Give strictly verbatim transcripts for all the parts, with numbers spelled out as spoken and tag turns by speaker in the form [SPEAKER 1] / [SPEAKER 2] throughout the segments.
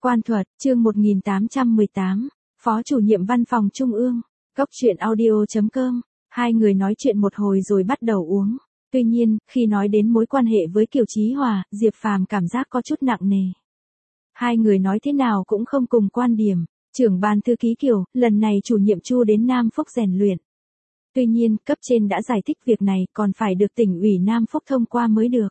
[SPEAKER 1] Quan thuật, chương một nghìn tám trăm mười tám, Phó chủ nhiệm văn phòng Trung ương, Cốc truyện audio chấm com. Hai người nói chuyện một hồi rồi bắt đầu uống. Tuy nhiên, khi nói đến mối quan hệ với Kiều Chí Hòa, Diệp Phàm cảm giác có chút nặng nề. Hai người nói thế nào cũng không cùng quan điểm. Trưởng ban thư ký Kiều, lần này chủ nhiệm Chu đến Nam Phúc rèn luyện. Tuy nhiên, cấp trên đã giải thích việc này còn phải được tỉnh ủy Nam Phúc thông qua mới được.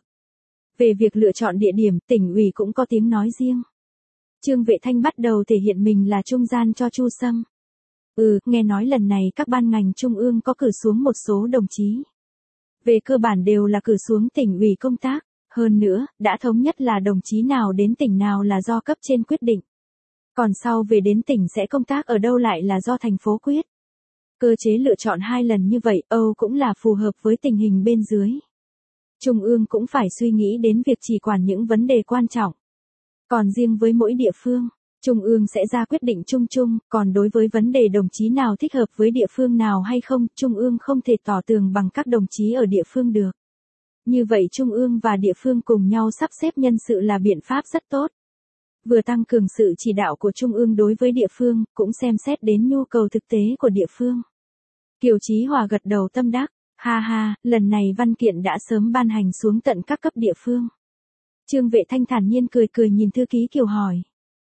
[SPEAKER 1] Về việc lựa chọn địa điểm, tỉnh ủy cũng có tiếng nói riêng. Trương Vệ Thanh bắt đầu thể hiện mình là trung gian cho Chu Sâm. Ừ, nghe nói lần này các ban ngành trung ương có cử xuống một số đồng chí. Về cơ bản đều là cử xuống tỉnh ủy công tác, hơn nữa, đã thống nhất là đồng chí nào đến tỉnh nào là do cấp trên quyết định. Còn sau về đến tỉnh sẽ công tác ở đâu lại là do thành phố quyết. Cơ chế lựa chọn hai lần như vậy, Âu cũng là phù hợp với tình hình bên dưới. Trung ương cũng phải suy nghĩ đến việc chỉ quản những vấn đề quan trọng. Còn riêng với mỗi địa phương, Trung ương sẽ ra quyết định chung chung, còn đối với vấn đề đồng chí nào thích hợp với địa phương nào hay không, Trung ương không thể tỏ tường bằng các đồng chí ở địa phương được. Như vậy Trung ương và địa phương cùng nhau sắp xếp nhân sự là biện pháp rất tốt. Vừa tăng cường sự chỉ đạo của Trung ương đối với địa phương, cũng xem xét đến nhu cầu thực tế của địa phương. Kiều Chí Hòa gật đầu tâm đắc, ha ha, lần này văn kiện đã sớm ban hành xuống tận các cấp địa phương. Trương Vệ Thanh thản nhiên cười cười nhìn thư ký Kiều hỏi.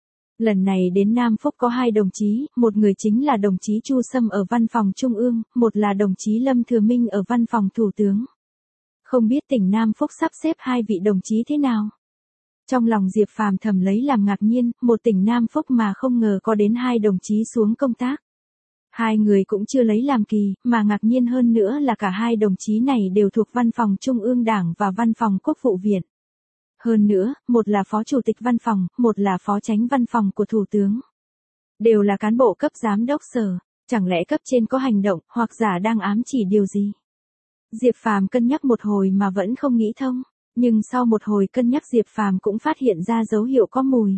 [SPEAKER 1] Lần này đến Nam Phúc có hai đồng chí, một người chính là đồng chí Chu Sâm ở văn phòng Trung ương, một là đồng chí Lâm Thừa Minh ở văn phòng Thủ tướng. Không biết tỉnh Nam Phúc sắp xếp hai vị đồng chí thế nào? Trong lòng Diệp Phàm thầm lấy làm ngạc nhiên, một tỉnh Nam Phúc mà không ngờ có đến hai đồng chí xuống công tác. Hai người cũng chưa lấy làm kỳ, mà ngạc nhiên hơn nữa là cả hai đồng chí này đều thuộc văn phòng Trung ương Đảng và văn phòng Quốc vụ viện. Hơn nữa, một là phó chủ tịch văn phòng, một là phó chánh văn phòng của Thủ tướng. Đều là cán bộ cấp giám đốc sở, chẳng lẽ cấp trên có hành động, hoặc giả đang ám chỉ điều gì? Diệp Phàm cân nhắc một hồi mà vẫn không nghĩ thông, nhưng sau một hồi cân nhắc Diệp Phàm cũng phát hiện ra dấu hiệu có mùi.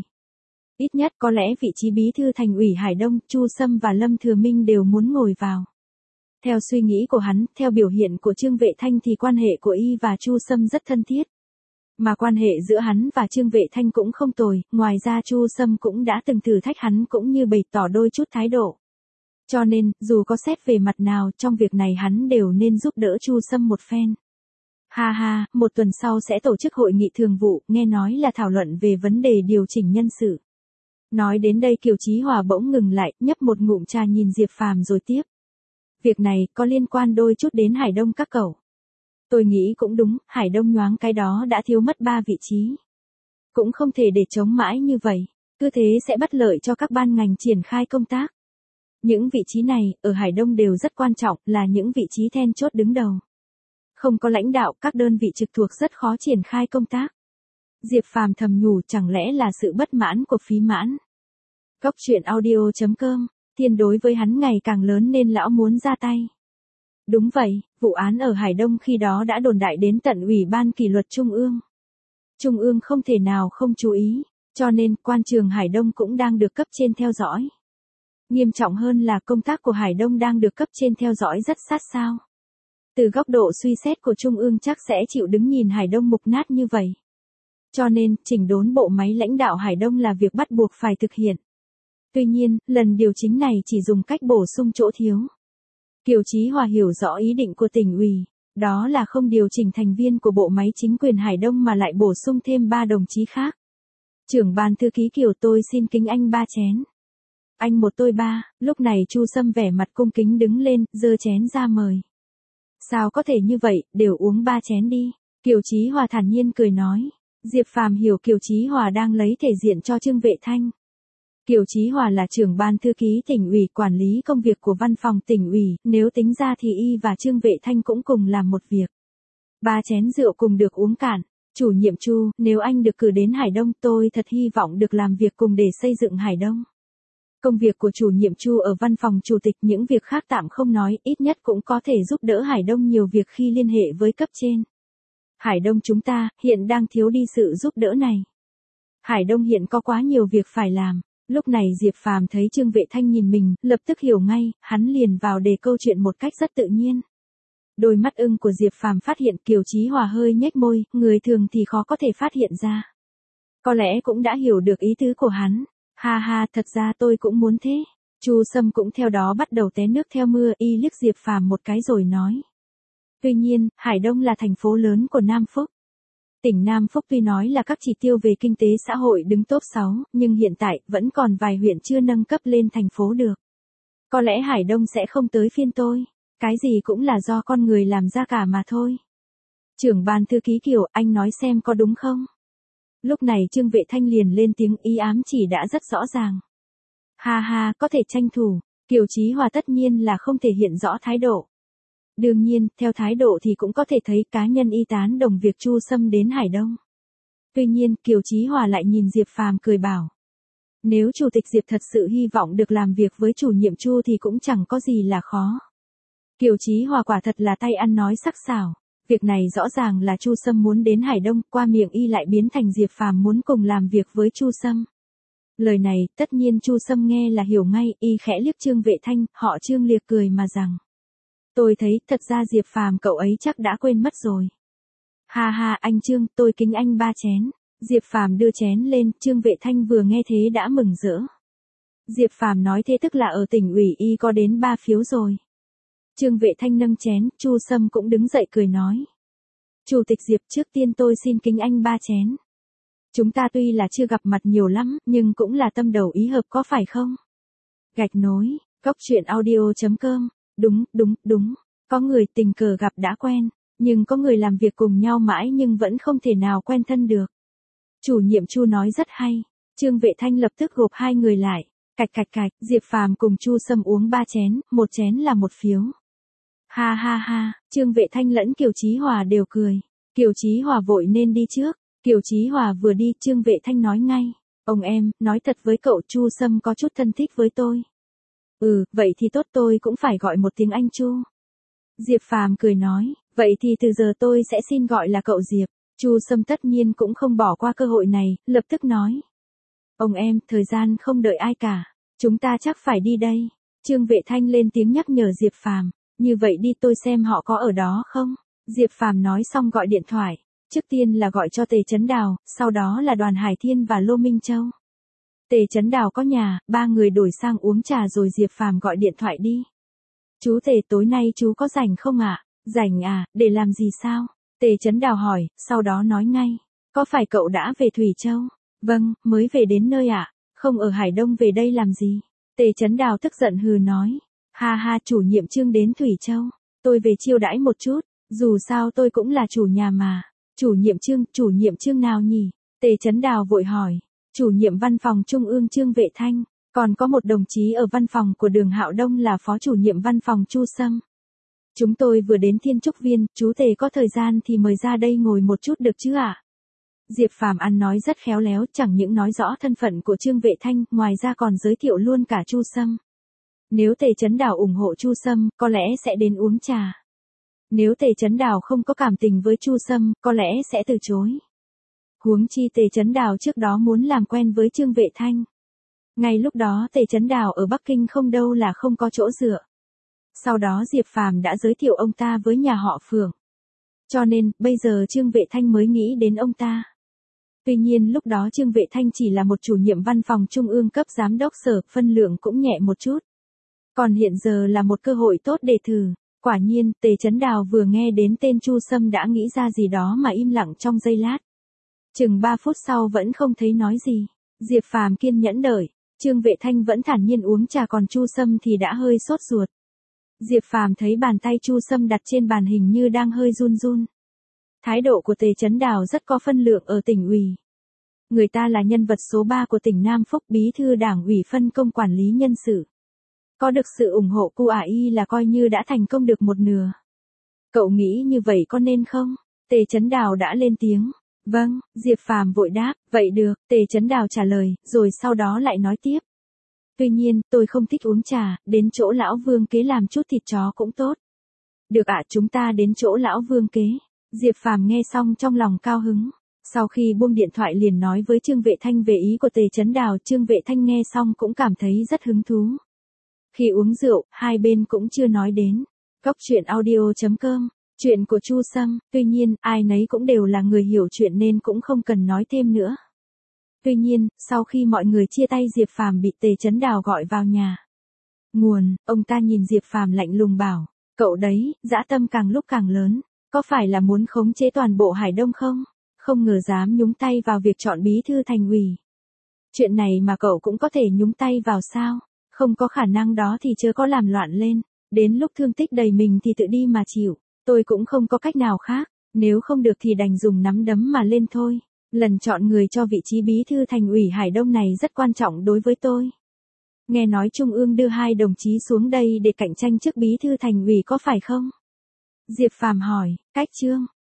[SPEAKER 1] Ít nhất có lẽ vị trí bí thư thành ủy Hải Đông, Chu Sâm và Lâm Thừa Minh đều muốn ngồi vào. Theo suy nghĩ của hắn, theo biểu hiện của Trương Vệ Thanh thì quan hệ của y và Chu Sâm rất thân thiết. Mà quan hệ giữa hắn và Trương Vệ Thanh cũng không tồi, ngoài ra Chu Sâm cũng đã từng thử thách hắn cũng như bày tỏ đôi chút thái độ. Cho nên, dù có xét về mặt nào, trong việc này hắn đều nên giúp đỡ Chu Sâm một phen. Ha ha, một tuần sau sẽ tổ chức hội nghị thường vụ, nghe nói là thảo luận về vấn đề điều chỉnh nhân sự. Nói đến đây Kiều Chí Hòa bỗng ngừng lại, nhấp một ngụm trà nhìn Diệp Phàm rồi tiếp. Việc này có liên quan đôi chút đến Hải Đông các cậu. Tôi nghĩ cũng đúng, Hải Đông nhoáng cái đó đã thiếu mất ba vị trí. Cũng không thể để chống mãi như vậy, cứ thế sẽ bất lợi cho các ban ngành triển khai công tác. Những vị trí này, ở Hải Đông đều rất quan trọng, là những vị trí then chốt đứng đầu. Không có lãnh đạo, các đơn vị trực thuộc rất khó triển khai công tác. Diệp Phàm thầm nhủ chẳng lẽ là sự bất mãn của Phí Mãn. Cốc truyện audio chấm com, thiên đối với hắn ngày càng lớn nên lão muốn ra tay. Đúng vậy, vụ án ở Hải Đông khi đó đã đồn đại đến tận Ủy ban kỷ luật Trung ương. Trung ương không thể nào không chú ý, cho nên quan trường Hải Đông cũng đang được cấp trên theo dõi. Nghiêm trọng hơn là công tác của Hải Đông đang được cấp trên theo dõi rất sát sao. Từ góc độ suy xét của Trung ương chắc sẽ chịu đứng nhìn Hải Đông mục nát như vậy. Cho nên, chỉnh đốn bộ máy lãnh đạo Hải Đông là việc bắt buộc phải thực hiện. Tuy nhiên, lần điều chỉnh này chỉ dùng cách bổ sung chỗ thiếu. Kiều Chí Hòa hiểu rõ ý định của tỉnh ủy, đó là không điều chỉnh thành viên của bộ máy chính quyền Hải Đông mà lại bổ sung thêm ba đồng chí khác. Trưởng ban thư ký Kiều tôi xin kính anh ba chén. Anh một tôi ba, lúc này Chu Sâm vẻ mặt cung kính đứng lên, giơ chén ra mời. Sao có thể như vậy, đều uống ba chén đi. Kiều Chí Hòa thản nhiên cười nói. Diệp Phàm hiểu Kiều Chí Hòa đang lấy thể diện cho Trương Vệ Thanh. Kiều Chí Hòa là trưởng ban thư ký tỉnh ủy quản lý công việc của văn phòng tỉnh ủy, nếu tính ra thì y và Trương Vệ Thanh cũng cùng làm một việc. Ba chén rượu cùng được uống cạn. Chủ nhiệm Chu, nếu anh được cử đến Hải Đông tôi thật hy vọng được làm việc cùng để xây dựng Hải Đông. Công việc của chủ nhiệm Chu ở văn phòng chủ tịch những việc khác tạm không nói, ít nhất cũng có thể giúp đỡ Hải Đông nhiều việc khi liên hệ với cấp trên. Hải Đông chúng ta, hiện đang thiếu đi sự giúp đỡ này. Hải Đông hiện có quá nhiều việc phải làm. Lúc này Diệp Phàm thấy Trương Vệ Thanh nhìn mình, lập tức hiểu ngay, hắn liền vào đề câu chuyện một cách rất tự nhiên. Đôi mắt ưng của Diệp Phàm phát hiện Kiều Chí Hòa hơi nhếch môi, người thường thì khó có thể phát hiện ra. Có lẽ cũng đã hiểu được ý tứ của hắn. Ha ha, thật ra tôi cũng muốn thế. Chu Sâm cũng theo đó bắt đầu té nước theo mưa, y liếc Diệp Phàm một cái rồi nói. Tuy nhiên, Hải Đông là thành phố lớn của Nam Phúc. Tỉnh Nam Phúc tuy nói là các chỉ tiêu về kinh tế xã hội đứng top sáu, nhưng hiện tại vẫn còn vài huyện chưa nâng cấp lên thành phố được. Có lẽ Hải Đông sẽ không tới phiên tôi. Cái gì cũng là do con người làm ra cả mà thôi. Trưởng ban thư ký Kiều, anh nói xem có đúng không? Lúc này Trương Vệ Thanh liền lên tiếng, ý ám chỉ đã rất rõ ràng. Ha ha, có thể tranh thủ. Kiều Chí Hòa tất nhiên là không thể hiện rõ thái độ. Đương nhiên, theo thái độ thì cũng có thể thấy cá nhân y tán đồng việc Chu Sâm đến Hải Đông. Tuy nhiên, Kiều Chí Hòa lại nhìn Diệp Phàm cười bảo. Nếu Chủ tịch Diệp thật sự hy vọng được làm việc với chủ nhiệm Chu thì cũng chẳng có gì là khó. Kiều Chí Hòa quả thật là tay ăn nói sắc sảo. Việc này rõ ràng là Chu Sâm muốn đến Hải Đông, qua miệng y lại biến thành Diệp Phàm muốn cùng làm việc với Chu Sâm. Lời này, tất nhiên Chu Sâm nghe là hiểu ngay, y khẽ liếc Trương Vệ Thanh, họ Trương liệt cười mà rằng. Tôi thấy, thật ra Diệp Phàm cậu ấy chắc đã quên mất rồi. Ha ha, anh Trương, tôi kính anh ba chén. Diệp Phàm đưa chén lên, Trương Vệ Thanh vừa nghe thế đã mừng rỡ. Diệp Phàm nói thế tức là ở tỉnh ủy y có đến ba phiếu rồi. Trương Vệ Thanh nâng chén, Chu Sâm cũng đứng dậy cười nói. Chủ tịch Diệp, trước tiên tôi xin kính anh ba chén. Chúng ta tuy là chưa gặp mặt nhiều lắm, nhưng cũng là tâm đầu ý hợp có phải không? Gạch nối, góc truyện audio chấm com. Đúng, đúng, đúng. Có người tình cờ gặp đã quen, nhưng có người làm việc cùng nhau mãi nhưng vẫn không thể nào quen thân được. Chủ nhiệm Chu nói rất hay. Trương Vệ Thanh lập tức gộp hai người lại. Cạch cạch cạch, Diệp Phàm cùng Chu Sâm uống ba chén, một chén là một phiếu. Ha ha ha, Trương Vệ Thanh lẫn Kiều Chí Hòa đều cười. Kiều Chí Hòa vội nên đi trước. Kiều Chí Hòa vừa đi, Trương Vệ Thanh nói ngay. Ông em, nói thật với cậu, Chu Sâm có chút thân thích với tôi. Ừ, vậy thì tốt, tôi cũng phải gọi một tiếng anh Chu. Diệp Phàm cười nói, vậy thì từ giờ tôi sẽ xin gọi là cậu Diệp. Chu Sâm tất nhiên cũng không bỏ qua cơ hội này, lập tức nói. Ông em, thời gian không đợi ai cả. Chúng ta chắc phải đi đây. Trương Vệ Thanh lên tiếng nhắc nhở Diệp Phàm. Như vậy đi, tôi xem họ có ở đó không. Diệp Phàm nói xong gọi điện thoại. Trước tiên là gọi cho Tề Chấn Đào, sau đó là Đoàn Hải Thiên và Lô Minh Châu. Tề Chấn Đào có nhà, ba người đổi sang uống trà rồi Diệp Phàm gọi điện thoại đi. Chú Tề, tối nay chú có rảnh không ạ? À? Rảnh à, để làm gì sao? Tề Chấn Đào hỏi, sau đó nói ngay. Có phải cậu đã về Thủy Châu? Vâng, mới về đến nơi ạ. À? Không ở Hải Đông về đây làm gì? Tề Chấn Đào tức giận hừ nói. Ha ha, chủ nhiệm Trương đến Thủy Châu. Tôi về chiêu đãi một chút, dù sao tôi cũng là chủ nhà mà. Chủ nhiệm Trương, chủ nhiệm Trương nào nhỉ? Tề Chấn Đào vội hỏi. Chủ nhiệm văn phòng Trung ương Trương Vệ Thanh, còn có một đồng chí ở văn phòng của Đường Hạo Đông là phó chủ nhiệm văn phòng Chu Sâm. Chúng tôi vừa đến Thiên Trúc Viên, chú Tề có thời gian thì mời ra đây ngồi một chút được chứ ạ? À? Diệp Phàm ăn nói rất khéo léo, chẳng những nói rõ thân phận của Trương Vệ Thanh, ngoài ra còn giới thiệu luôn cả Chu Sâm. Nếu Tề Chấn Đào ủng hộ Chu Sâm, có lẽ sẽ đến uống trà. Nếu Tề Chấn Đào không có cảm tình với Chu Sâm, có lẽ sẽ từ chối. Huống chi Tề Chấn Đào trước đó muốn làm quen với Trương Vệ Thanh. Ngay lúc đó Tề Chấn Đào ở Bắc Kinh không đâu là không có chỗ dựa. Sau đó Diệp Phàm đã giới thiệu ông ta với nhà họ Phượng. Cho nên, bây giờ Trương Vệ Thanh mới nghĩ đến ông ta. Tuy nhiên lúc đó Trương Vệ Thanh chỉ là một chủ nhiệm văn phòng trung ương cấp giám đốc sở, phân lượng cũng nhẹ một chút. Còn hiện giờ là một cơ hội tốt để thử. Quả nhiên, Tề Chấn Đào vừa nghe đến tên Chu Sâm đã nghĩ ra gì đó mà im lặng trong giây lát. Chừng ba phút sau vẫn không thấy nói gì. Diệp Phàm kiên nhẫn đợi. Trương Vệ Thanh vẫn thản nhiên uống trà, còn Chu Sâm thì đã hơi sốt ruột. Diệp Phàm thấy bàn tay Chu Sâm đặt trên bàn hình như đang hơi run run. Thái độ của Tề Chấn Đào rất có phân lượng ở tỉnh ủy. Người ta là nhân vật số ba của tỉnh Nam Phúc, bí thư đảng ủy phân công quản lý nhân sự. Có được sự ủng hộ của a i là coi như đã thành công được một nửa. Cậu nghĩ như vậy có nên không? Tề Chấn Đào đã lên tiếng. Vâng, Diệp Phàm vội đáp, vậy được, Tề Chấn Đào trả lời, rồi sau đó lại nói tiếp. Tuy nhiên, tôi không thích uống trà, đến chỗ lão Vương Kế làm chút thịt chó cũng tốt. Được ạ, chúng ta đến chỗ lão Vương Kế. Diệp Phàm nghe xong trong lòng cao hứng. Sau khi buông điện thoại liền nói với Trương Vệ Thanh về ý của Tề Chấn Đào, Trương Vệ Thanh nghe xong cũng cảm thấy rất hứng thú. Khi uống rượu, hai bên cũng chưa nói đến. Góc truyện audio chấm com, chuyện của Chu Sâm, tuy nhiên, ai nấy cũng đều là người hiểu chuyện nên cũng không cần nói thêm nữa. Tuy nhiên, sau khi mọi người chia tay Diệp Phàm bị Tề Chấn Đào gọi vào nhà. Nguồn, ông ta nhìn Diệp Phàm lạnh lùng bảo, cậu đấy, dã tâm càng lúc càng lớn, có phải là muốn khống chế toàn bộ Hải Đông không? Không ngờ dám nhúng tay vào việc chọn bí thư thành ủy. Chuyện này mà cậu cũng có thể nhúng tay vào sao? Không có khả năng đó thì chớ có làm loạn lên, đến lúc thương tích đầy mình thì tự đi mà chịu, tôi cũng không có cách nào khác, nếu không được thì đành dùng nắm đấm mà lên thôi. Lần chọn người cho vị trí bí thư thành ủy Hải Đông này rất quan trọng đối với tôi. Nghe nói Trung ương đưa hai đồng chí xuống đây để cạnh tranh chức bí thư thành ủy có phải không? Diệp Phàm hỏi, cách Trương,